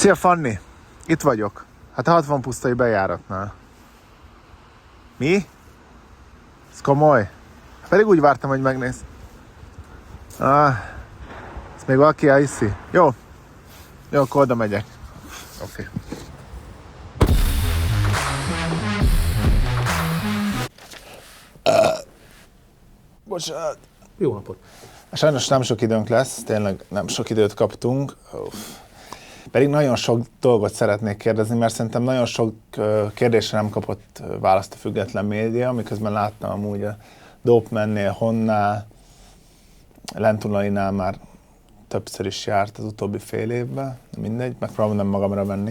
Szia Fanni! Itt vagyok. Hát a 60 pusztai bejáratnál. Mi? Ez komoly? Pedig úgy vártam, hogy megnéz. Ezt még valaki elhiszi? Jó, akkor oda megyek. Oké. Bocsánat. Jó napot. Sajnos nem sok időnk lesz, tényleg nem sok időt kaptunk. Pedig nagyon sok dolgot szeretnék kérdezni, mert szerintem nagyon sok kérdésre nem kapott választ a független média, miközben láttam amúgy a Dopemannél, Honnál, Lentulainál már többször is járt az utóbbi fél évben, mindegy, megpróbálom nem magamra venni.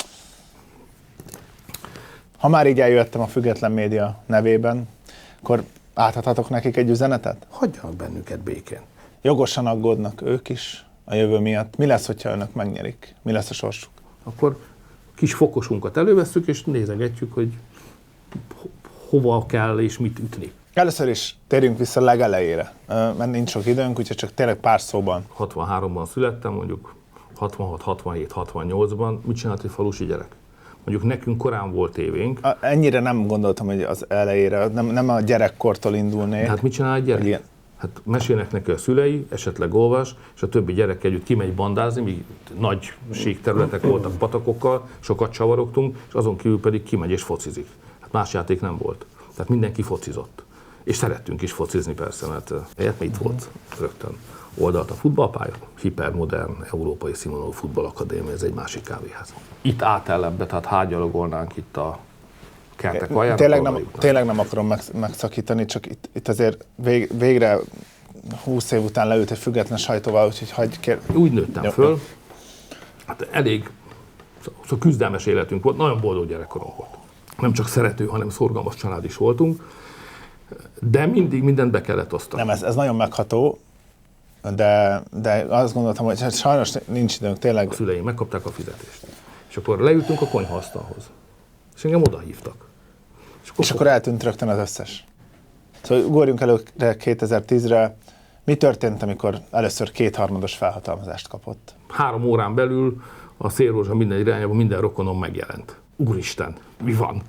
Ha már így eljöttem a független média nevében, akkor átadhatok nekik egy üzenetet? Hagyjanak bennünket békén. Jogosan aggódnak ők is a jövő miatt. Mi lesz, hogyha önök megnyerik? Mi lesz a sorsuk? Akkor kis fokosunkat elővesszük, és nézegetjük, hogy hova kell és mit ütni. Először is térjünk vissza legelejére, mert nincs sok időnk, úgyhogy csak tényleg pár szóban. 63-ban születtem, mondjuk 66, 67, 68-ban. Mit csinált egy falusi gyerek? Mondjuk nekünk korán volt tévénk. Ennyire nem gondoltam, hogy az elejére, nem a gyerekkortól indulnék. Hát mit csinál egy gyerek? Hát mesélnek neki a szülei, esetleg olvas, és a többi gyerek együtt kimegy bandázni, míg nagy síkterületek voltak patakokkal, sokat csavarogtunk, és azon kívül pedig kimegy és focizik. Hát más játék nem volt. Tehát mindenki focizott. És szerettünk is focizni persze, mert itt volt rögtön oldalt a futballpálya, hipermodern, európai színvonalú futballakadémia, ez egy másik kávéház. Itt átelebbe, tehát hágyalogolnánk itt a kertek alján. Tényleg nem akarom megszakítani, csak itt azért végre 20 év után leült egy független sajtóval, úgyhogy Úgy nőttem föl, hát elég küzdelmes életünk volt, nagyon boldog gyerekkorunk volt. Nem csak szerető, hanem szorgalmas család is voltunk, de mindig mindent be kellett osztani. Nem, ez nagyon megható, de azt gondoltam, hogy sajnos nincs időnk, tényleg. A szüleim megkapták a fizetést. És akkor leültünk a konyhaasztalhoz. És engem oda hívtak. És akkor eltűnt rögtön az összes. Szóval ugorjunk előre 2010-re. Mi történt, amikor először 2/3 felhatalmazást kapott? 3 órán belül a szélrózsa minden irányában minden rokonom megjelent. Úristen, mi van?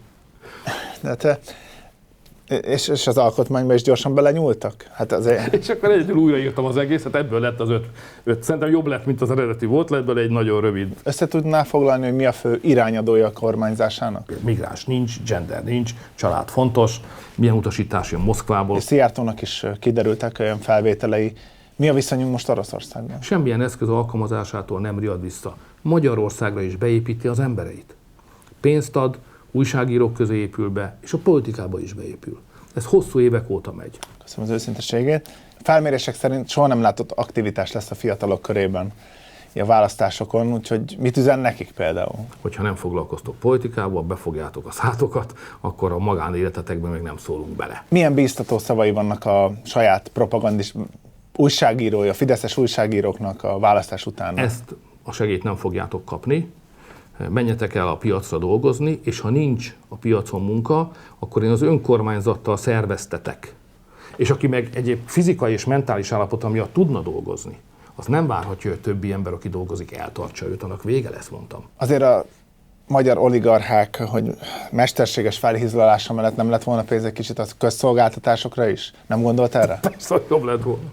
És az alkotmányba is gyorsan belenyúltak? Hát azért... És akkor egyedül újraírtam az egészet, ebből lett az 5. Szerintem jobb lett, mint az eredeti volt, lett belőle egy nagyon rövid. Össze tudnál foglalni, hogy mi a fő irányadója a kormányzásának? Migráns nincs, gender nincs, család fontos, milyen utasítás jön Moszkvából. És Szijjártónak is kiderültek olyan felvételei. Mi a viszonyunk most Oroszországban? Semmilyen eszköz alkalmazásától nem riad vissza. Magyarországra is beépíti az embereit. Pénzt ad, újságírók közé épül be, és a politikába is beépül. Ez hosszú évek óta megy. Köszönöm az őszinteségét. Felmérések szerint soha nem látott aktivitás lesz a fiatalok körében a választásokon, úgyhogy mit üzen nekik például? Hogyha nem foglalkoztok politikával, befogjátok a szátokat, akkor a magánéletetekben még nem szólunk bele. Milyen bíztató szavai vannak a saját propagandis újságírója, fideszes újságíróknak a választás után? Ezt a segélyt nem fogjátok kapni. Menjetek el a piacra dolgozni, és ha nincs a piacon munka, akkor én az önkormányzattal szerveztetek. És aki meg egyéb fizikai és mentális állapota miatt tudna dolgozni, az nem várhatja, hogy a többi ember, aki dolgozik, eltartsa őt, annak vége lesz, mondtam. Azért a magyar oligarchák, hogy mesterséges felhízlalása mellett nem lett volna pénz egy kicsit a közszolgáltatásokra is? Nem gondolt erre? Persze, jobb lett volna.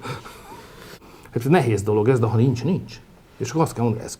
Hát nehéz dolog ez, de ha nincs, nincs. És akkor azt kell mondani, ezt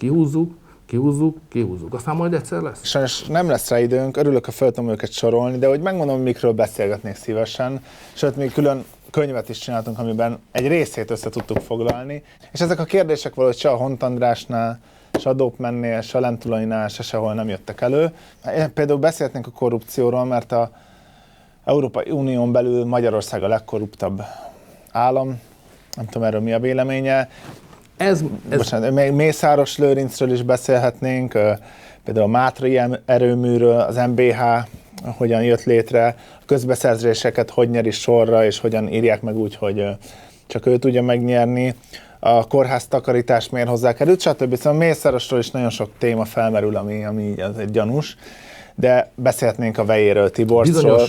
kihúzzuk, aztán majd egyszer lesz. Sajnos nem lesz rá időnk, örülök, ha fel tudom őket sorolni, de hogy megmondom, hogy mikről beszélgetnék szívesen. Sőt, még külön könyvet is csináltunk, amiben egy részét össze tudtuk foglalni. És ezek a kérdések valahogy se a Hont Andrásnál, se a Dopemannél, se a Lentulainál, se sehol nem jöttek elő. Például beszélhetnénk a korrupcióról, mert az Európai Unión belül Magyarország a legkorruptabb állam. Nem tudom, erről mi a véleménye. Bocsánat, még Mészáros Lőrincről is beszélhetnénk, például a Mátrai erőműről, az MBH hogyan jött létre, a közbeszerzéseket hogy nyeri sorra, és hogyan írják meg úgy, hogy csak ő tudja megnyerni, a kórház takarítás miért hozzákerült, stb. Szóval Mészárosról is nagyon sok téma felmerül, ami egy gyanús, de beszélhetnénk a Vejéről, Tiborcról,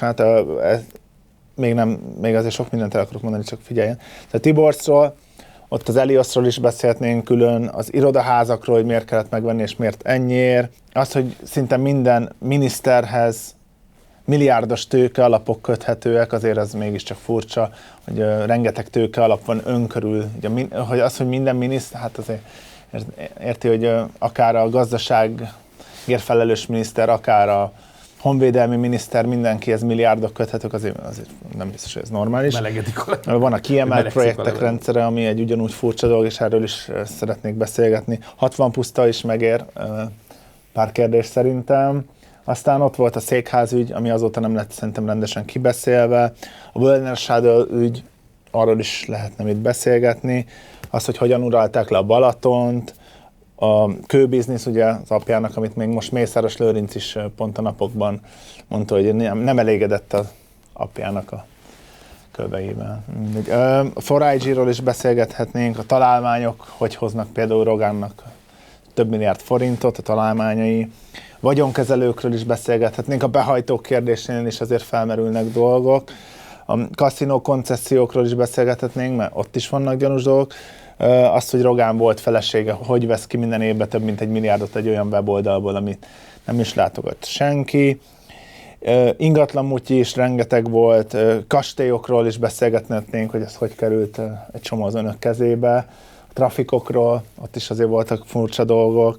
még azért sok mindent el akarok mondani, csak figyeljen. Tehát Tiborcról, Ott az Eliosról is beszélhetnénk külön, az irodaházakról, hogy miért kellett megvenni és miért ennyiért. Az, hogy szinte minden miniszterhez milliárdos tőke alapok köthetőek, azért az mégiscsak furcsa, hogy rengeteg tőke alap van önkörül. Ugye, hogy az, hogy minden miniszter, hát azért érti, hogy akár a gazdaságért felelős miniszter, akár a honvédelmi miniszter, mindenkihez milliárdok köthetők, azért nem biztos, hogy ez normális. Melegedik Van a kiemelt projektek rendszere, ami egy ugyanúgy furcsa dolog, és erről is szeretnék beszélgetni. 60 puszta is megér, pár kérdés szerintem. Aztán ott volt a székházügy, ami azóta nem lett szerintem rendesen kibeszélve. A Wölner Schadl ügy, arról is lehetne itt beszélgetni. Az, hogy hogyan uralták le a Balatont, a kőbiznisz, ugye az apjának, amit még most Mészáros Lőrinc is pont a napokban mondta, hogy nem elégedett az apjának a köveivel. A 4IG-ról is beszélgethetnénk, a találmányok, hogy hoznak például Rogánnak több milliárd forintot, a találmányai. Vagyonkezelőkről is beszélgethetnénk, a behajtók kérdésénél is azért felmerülnek dolgok. A kaszinó koncesziókról is beszélgethetnénk, mert ott is vannak gyanús dolgok. Azt, hogy Rogán volt felesége, hogy vesz ki minden évben több mint 1 milliárdot egy olyan weboldalból, amit nem is látogat senki. Ingatlanmutyi is rengeteg volt, kastélyokról is beszélgethetnénk, hogy ez hogy került egy csomó az önök kezébe. A trafikokról, ott is azért voltak furcsa dolgok.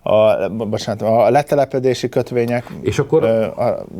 A letelepedési kötvények, és akkor?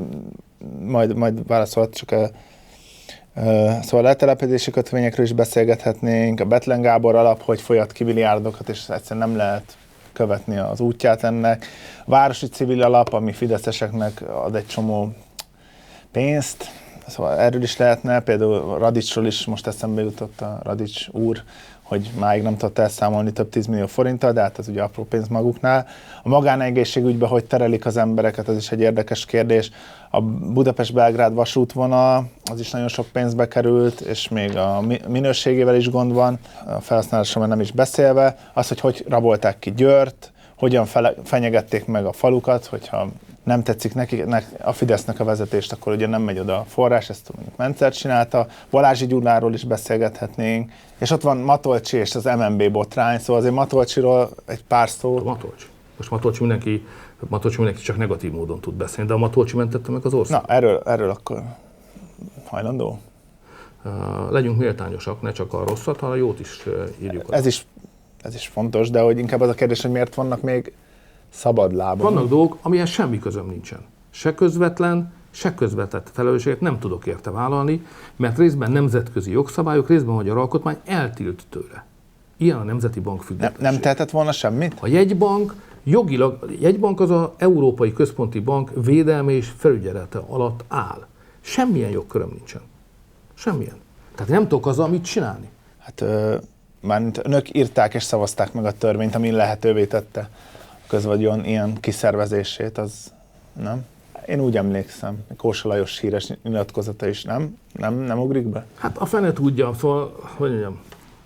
Majd válaszolt, csak szóval a letelepedési kötvényekről is beszélgethetnénk, a Bethlen Gábor alap, hogy folyat ki milliárdokat, és egyszerűen nem lehet követni az útját ennek. A városi civil alap, ami fideszeseknek ad egy csomó pénzt, szóval erről is lehetne, például Radicsról is most eszembe jutott a Radics úr, hogy máig nem tudott elszámolni több 10 millió forinttal, de hát ez ugye apró pénz maguknál. A magánegészségügyben hogy terelik az embereket, ez is egy érdekes kérdés. A Budapest-Belgrád vasútvonal, az is nagyon sok pénzbe került, és még a minőségével is gond van, a felhasználásról már nem is beszélve. Az, hogy rabolták ki Győrt, hogyan fenyegették meg a falukat, hogyha nem tetszik nekik, a Fidesznek a vezetést, akkor ugye nem megy oda a forrás, ezt mondjuk Mencer csinálta. Balázsi Gyuláról is beszélgethetnénk. És ott van Matolcsi és az MNB botrány, szóval azért Matolcsiról egy pár szó. Most Matolcsi mindenki csak negatív módon tud beszélni, de a Matolcsi mentette meg az országot. Na, erről akkor hajlandó? Legyünk méltányosak, ne csak a rosszat, hanem a jót is írjuk. Ez is fontos, de hogy inkább az a kérdés, hogy miért vannak még szabad lábon. Vannak dolgok, amihez semmi közöm nincsen. Se közvetlen, se közvetett felelősséget nem tudok érte vállalni, mert részben nemzetközi jogszabályok, részben magyar alkotmány eltilt tőle. Ilyen a Nemzeti Bank függetlenség. Nem tehetett volna semmit? A jegybank jegybank az az Európai Központi Bank védelme és felügyelete alatt áll. Semmilyen jogköröm nincsen. Semmilyen. Tehát nem tudok azzal mit csinálni. Hát mármint önök írták és szavazták meg a törvényt, ami lehetővé tette a közvagyon ilyen kiszervezését, az nem? Én úgy emlékszem, Kósa Lajos híres nyilatkozata is, nem ugrik be? Hát a fene tudja, szóval, hogy mondjam,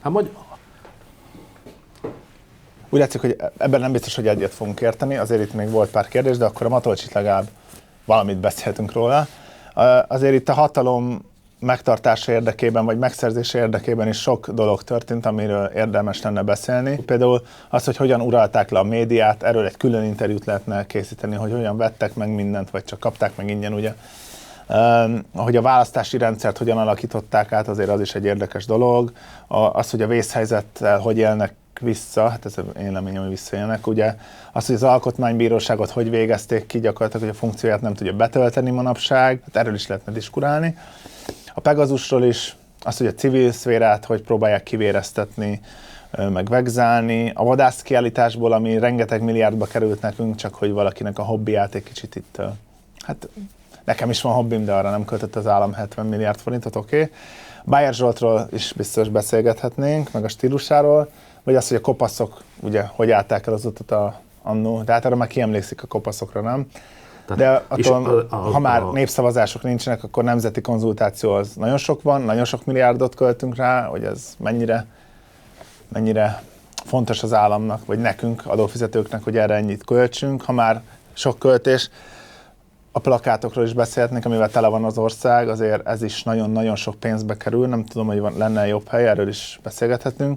úgy látszik, hogy ebben nem biztos, hogy egyet fogunk érteni, azért itt még volt pár kérdés, de akkor a Matolcsit legalább valamit beszéltünk róla. Azért itt a hatalom megtartása érdekében, vagy megszerzése érdekében is sok dolog történt, amiről érdemes lenne beszélni. Például az, hogy hogyan uralták le a médiát, erről egy külön interjút lehetne készíteni, hogy hogyan vettek meg mindent, vagy csak kapták meg ingyen, ugye. Hogy a választási rendszert hogyan alakították át, azért az is egy érdekes dolog. Az, hogy a vészhelyzettel hogy élnek vissza, hát ez én reményem, hogy visszaélnek, ugye. Az, hogy az alkotmánybíróságot hogy végezték ki, gyakorlatilag, hogy a funkcióját nem tudja betölteni manapság, hát erről is lehetne diskurálni. A Pegasusról is, az, hogy a civil szférát hogy próbálják kivéreztetni, meg vegzálni. A vadászkiállításból, ami rengeteg milliárdba került nekünk, csak hogy valakinek a hobbiát egy kicsit itt, hát nekem is van hobbim, de arra nem költött az állam 70 milliárd forintot, oké. Bayer Zsoltról is biztos beszélgethetnénk, meg a stílusáról, vagy az, hogy a kopaszok, ugye, hogy állták el az utat annó, de hát arra már kiemlékszik a kopaszokra, nem? De attól, ha már népszavazások nincsenek, akkor nemzeti konzultáció az nagyon sok van, nagyon sok milliárdot költünk rá, hogy ez mennyire fontos az államnak, vagy nekünk, adófizetőknek, hogy erre ennyit költsünk. Ha már sok költés, a plakátokról is beszélhetnénk, amivel tele van az ország, azért ez is nagyon-nagyon sok pénzbe kerül, nem tudom, hogy lenne jobb hely, erről is beszélgethetünk.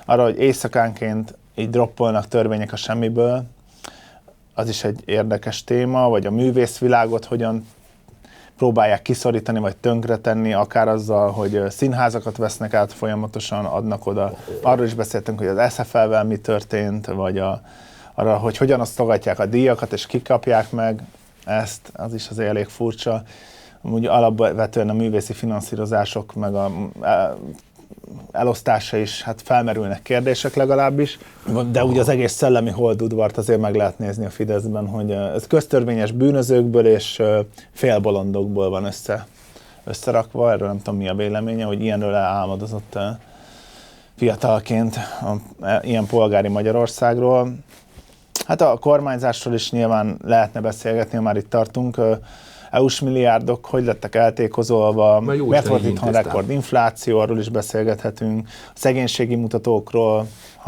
arra, hogy éjszakánként így droppolnak törvények a semmiből, az is egy érdekes téma, vagy a művészvilágot hogyan próbálják kiszorítani, vagy tönkretenni, akár azzal, hogy színházakat vesznek át folyamatosan, adnak oda. Arról is beszéltünk, hogy az SFL-vel mi történt, vagy arra, hogy hogyan osztogatják a díjakat, és kikapják meg ezt, az is azért elég furcsa. Amúgy alapvetően a művészi finanszírozások, meg a elosztása is, hát felmerülnek kérdések legalábbis, de ugye az egész szellemi holdudvart azért meg lehet nézni a Fideszben, hogy ez köztörvényes bűnözőkből és félbolondokból van összerakva, erről nem tudom mi a véleménye, hogy ilyenről álmodozott fiatalként ilyen polgári Magyarországról. Hát a kormányzásról is nyilván lehetne beszélgetni, ha már itt tartunk. EU-s milliárdok hogy lettek eltékozolva, miért volt itthon rekordinfláció, arról is beszélgethetünk, a szegénységi mutatókról,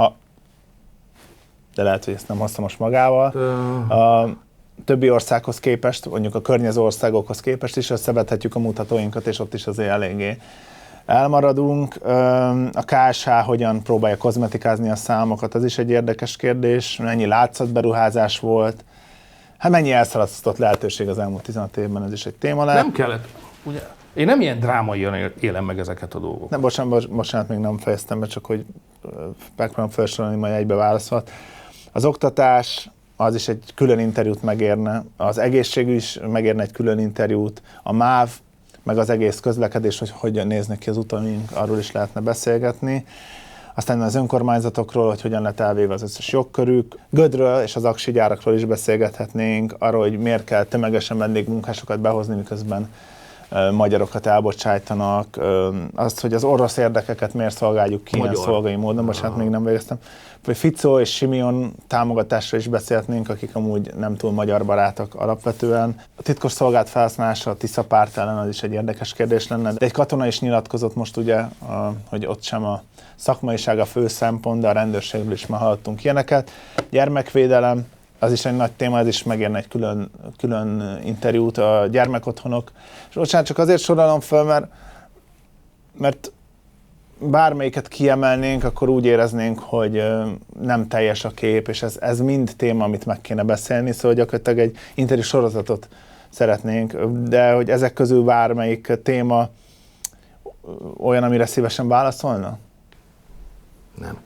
de lehet, hogy ezt nem hoztam most magával. A többi országhoz képest, mondjuk a környező országokhoz képest is összevethetjük a mutatóinkat, és ott is azért eléggé elmaradunk. A KSH hogyan próbálja kozmetikázni a számokat, az is egy érdekes kérdés, mennyi látszatberuházás volt. Hát mennyi elszalasztott lehetőség az elmúlt 15 évben, ez is egy téma lehet. Nem kellett, ugye? Én nem ilyen drámaian élem meg ezeket a dolgokat. Nem, bocsánat, még nem fejeztem be, csak hogy megpróbálom felsorolni, majd egybe válaszolt. Az oktatás, az is egy külön interjút megérne, az egészségügy is megérne egy külön interjút, a MÁV, meg az egész közlekedés, hogy hogyan néznek ki az utaink, arról is lehetne beszélgetni. Aztán az önkormányzatokról, hogy hogyan lett elvéve az összes jogkörük. Gödről és az aksi gyárakról is beszélgethetnénk, arról, hogy miért kell tömegesen vendégmunkásokat behozni, miközben magyarokat elbocsájtanak. Azt, hogy az orosz érdekeket miért szolgáljuk ki ilyen szolgai módon, bocsánat, még nem végeztem. Vagy Fico és Simeon támogatásra is beszélhetnénk, akik amúgy nem túl magyar barátok alapvetően. A titkos szolgált felhasználása a Tisza párt ellen az is egy érdekes kérdés lenne. De egy katona is nyilatkozott most ugye, hogy ott sem a szakmaiság a fő szempont, de a rendőrségről is már hallottunk ilyeneket. Gyermekvédelem, az is egy nagy téma, ez is megérne egy külön interjút, a gyermekotthonok. És bocsánat, csak azért sorolom föl, mert bármelyiket kiemelnénk, akkor úgy éreznénk, hogy nem teljes a kép, és ez mind téma, amit meg kéne beszélni, szóval gyakorlatilag egy interjú sorozatot szeretnénk, de hogy ezek közül bármelyik téma olyan, amire szívesen válaszolna? Nem.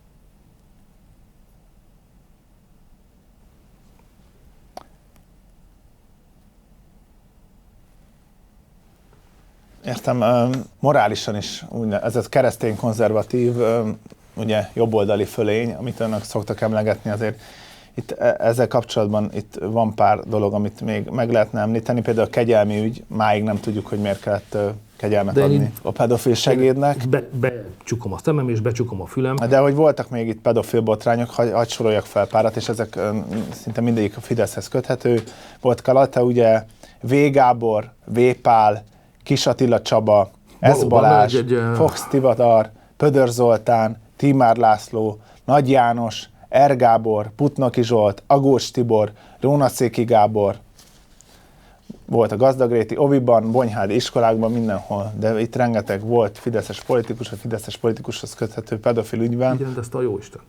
Értem, morálisan is, ez a keresztény konzervatív, ugye jobboldali fölény, amit önök szoktak emlegetni, azért itt ezzel kapcsolatban itt van pár dolog, amit még meg lehetne említeni, például a kegyelmi ügy, máig nem tudjuk, hogy miért kellett kegyelmet adni a pedofil segédnek. Becsukom a szemem és becsukom a fülem. De hogy voltak még itt pedofil botrányok, hadd soroljak fel párat, és ezek szinte mindegyik a Fideszhez köthető. Volt Kalata, ugye, V. Gábor, V. Pál, Kis Attila Csaba, S. Balázs, Fox Tivadar, Pödör Zoltán, Tímár László, Nagy János, R. Gábor, Putnoki Zsolt, Agós Tibor, Rónaszéki Gábor, volt a Gazdagréti Oviban, Bonyhádi iskolákban, mindenhol, de itt rengeteg volt fideszes politikus, a fideszes politikushoz köthető pedofil ügyben. Így rendezte a jóisten.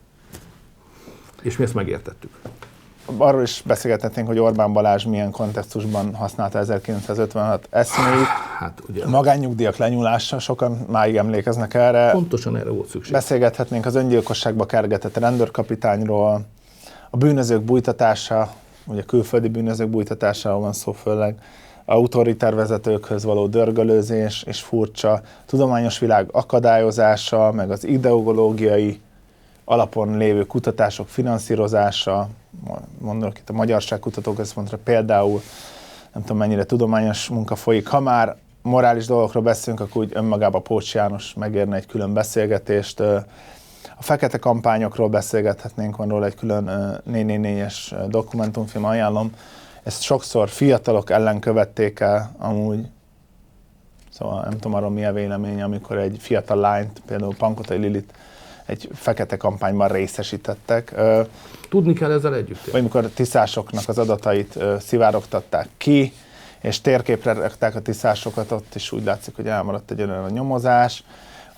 És mi ezt megértettük. Arról is beszélgethetnénk, hogy Orbán Balázs milyen kontextusban használta 1956 eszméit. Hát ugye. A magánnyugdíjak lenyúlása, sokan máig emlékeznek erre. Pontosan erre volt szükség. Beszélgethetnénk az öngyilkosságba kergetett rendőrkapitányról, a bűnözők bújtatása, ugye külföldi bűnözők bújtatásáról van szó főleg, autoriter vezetőkhöz való dörgölőzés és furcsa, tudományos világ akadályozása, meg az ideológiai alapon lévő kutatások finanszírozása, mondok itt a Magyarság Kutatóközpontra például, nem tudom mennyire tudományos munka folyik. Ha már morális dolgokról beszélünk, akkor úgy önmagában Pócs János megérne egy külön beszélgetést. A fekete kampányokról beszélgethetnénk, van róla egy külön 444-es dokumentumfilm, ajánlom. Ezt sokszor fiatalok ellen követték el amúgy. Szóval nem tudom arról mi a véleménye, amikor egy fiatal lányt, például Pankotai Lilit egy fekete kampányban részesítettek. Tudni kell ezzel együtt. Vagy amikor tiszásoknak az adatait szivárogtatták ki, és térképre rakták a tiszásokat, ott is úgy látszik, hogy elmaradt egy olyan nyomozás.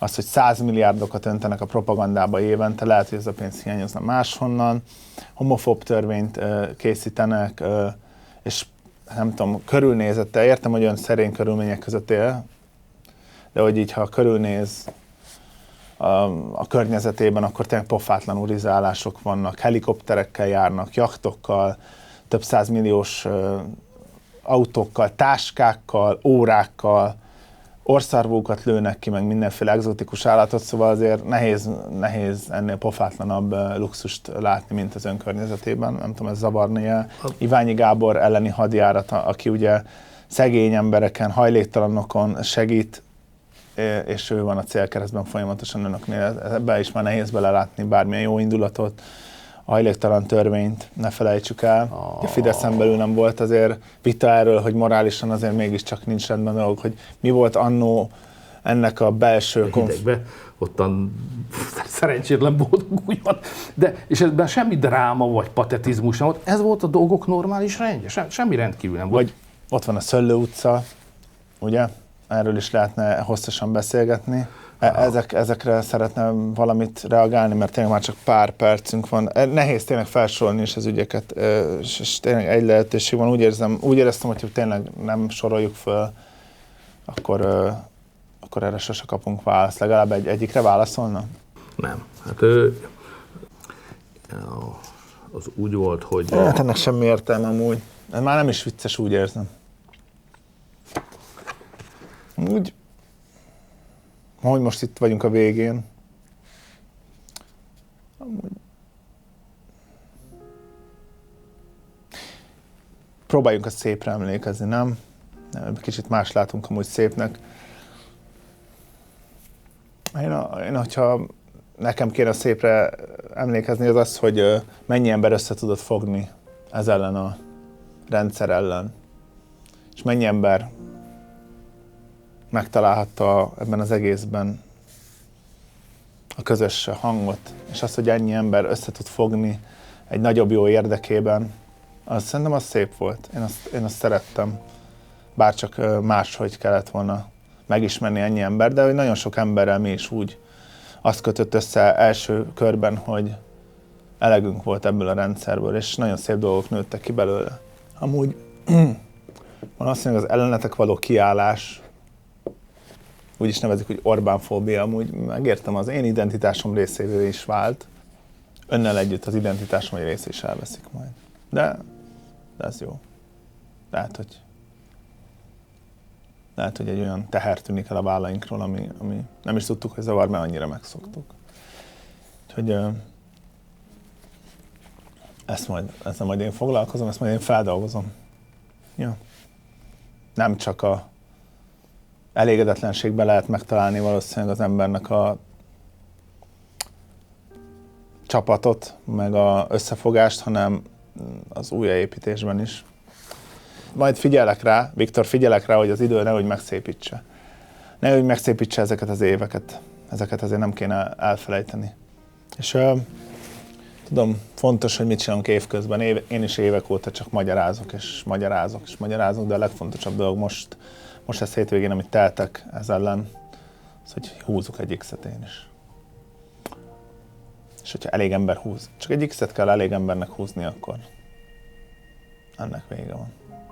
az, hogy 100 milliárdokat öntenek a propagandába évente, lehet, hogy ez a pénz hiányozna máshonnan, homofób törvényt készítenek, és nem tudom, körülnézette, értem, hogy olyan szerény körülmények között él, de hogy így, ha körülnéz a környezetében, akkor tényleg pofátlan urizálások vannak, helikopterekkel járnak, jachtokkal, több százmilliós autókkal, táskákkal, órákkal, orrszarvókat lőnek ki, meg mindenféle egzotikus állatot, szóval azért nehéz ennél pofátlanabb luxust látni, mint az önkörnyezetében. Nem tudom, ez zavarni-e. Iványi Gábor elleni hadjárat, aki ugye szegény embereken, hajléktalanokon segít, és ő van a célkeresztben folyamatosan önöknél. Ebben is már nehéz belelátni bármilyen jó indulatot. A hajléktalan törvényt ne felejtsük el. A Fideszen belül nem volt azért vita erről, hogy morálisan azért mégiscsak nincs rendben dolog, hogy mi volt annó ennek a belső hidegbe, ottan szerencsétlen boldog úgy van. És ebben semmi dráma vagy patetizmus nem volt. Ez volt a dolgok normális rendje. Semmi rendkívül nem volt. Vagy ott van a Szöllő utca, ugye? Erről is lehetne hosszasan beszélgetni. Ezekre szeretném valamit reagálni, mert tényleg már csak pár percünk van. Nehéz tényleg felsorolni is az ügyeket, és tényleg egy lehetőség van. Úgy éreztem, hogy tényleg nem soroljuk föl, akkor erre sose kapunk választ. Legalább egyikre válaszolna? Nem. Hát az úgy volt, hogy... Hát ennek semmi értelme amúgy. Ez már nem is vicces, úgy érzem. Úgy, hogy most itt vagyunk a végén. Amúgy. Próbáljunk a szépre emlékezni, nem? Kicsit más látunk amúgy szépnek. Én hogyha nekem kéne szépre emlékezni, az az, hogy mennyi ember össze tudott fogni ez ellen a rendszer ellen. És mennyi ember megtalálhatta ebben az egészben a közös hangot, és az, hogy ennyi ember össze tud fogni egy nagyobb jó érdekében, szerintem az szép volt. Én azt szerettem, bárcsak máshogy kellett volna megismerni ennyi ember, de hogy nagyon sok emberrel mi is úgy azt kötött össze első körben, hogy elegünk volt ebből a rendszerből, és nagyon szép dolgok nőttek ki belőle. Amúgy van azt mondja, az ellenetek való kiállás, úgy is nevezik, hogy Orbánfóbia, amúgy megértem, az én identitásom részévé is vált. Önnel együtt az identitásom egy része is elveszik majd. De ez jó. Lehet, hogy egy olyan teher tűnik el a vállainkról, ami nem is tudtuk, hogy zavar, mert annyira megszoktuk. Úgyhogy ezzel majd én foglalkozom, ezt majd én feldolgozom. Ja. Nem csak a elégedetlenségben lehet megtalálni valószínűleg az embernek a csapatot, meg az összefogást, hanem az újjáépítésben is. Majd figyelek rá, Viktor, figyelek rá, hogy az idő nehogy megszépítse. Nehogy megszépítse ezeket az éveket. Ezeket azért nem kéne elfelejteni. És tudom, fontos, hogy mit csinálunk évközben. Én is évek óta csak magyarázok, de a legfontosabb dolog most ez hétvégén, amit teltek ez ellen, az, hogy húzzuk egy X-et én is. És hogyha elég ember húz, csak egy X-et kell elég embernek húzni, akkor ennek vége van.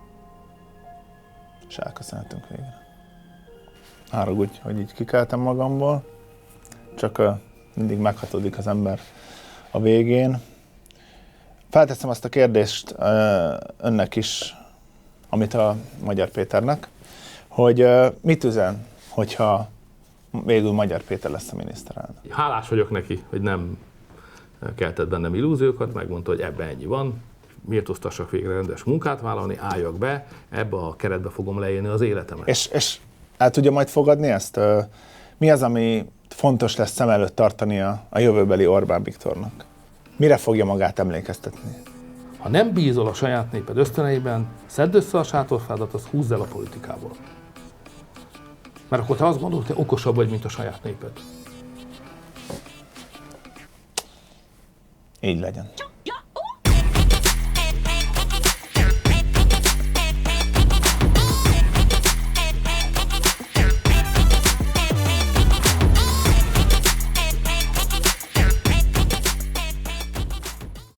És elköszönhetünk végre. Haragudj, hogy így kikeltem magamból, csak mindig meghatódik az ember a végén. Felteszem azt a kérdést önnek is, amit a Magyar Péternek, hogy mit üzen, hogyha végül Magyar Péter lesz a miniszterelnök? Hálás vagyok neki, hogy nem keltett bennem illúziókat, megmondta, hogy ebben ennyi van, méltóztassak végre rendes munkát vállalni, álljak be, ebbe a keretbe fogom leélni az életemet. És el tudja majd fogadni ezt? Mi az, ami fontos lesz szem előtt tartania a jövőbeli Orbán Viktornak? Mire fogja magát emlékeztetni? Ha nem bízol a saját néped ösztöneiben, szedd össze a sátorfádat, azt húzz el a politikából. Mert akkor te azt gondolod, hogy te okosabb vagy, mint a saját néped. Így legyen.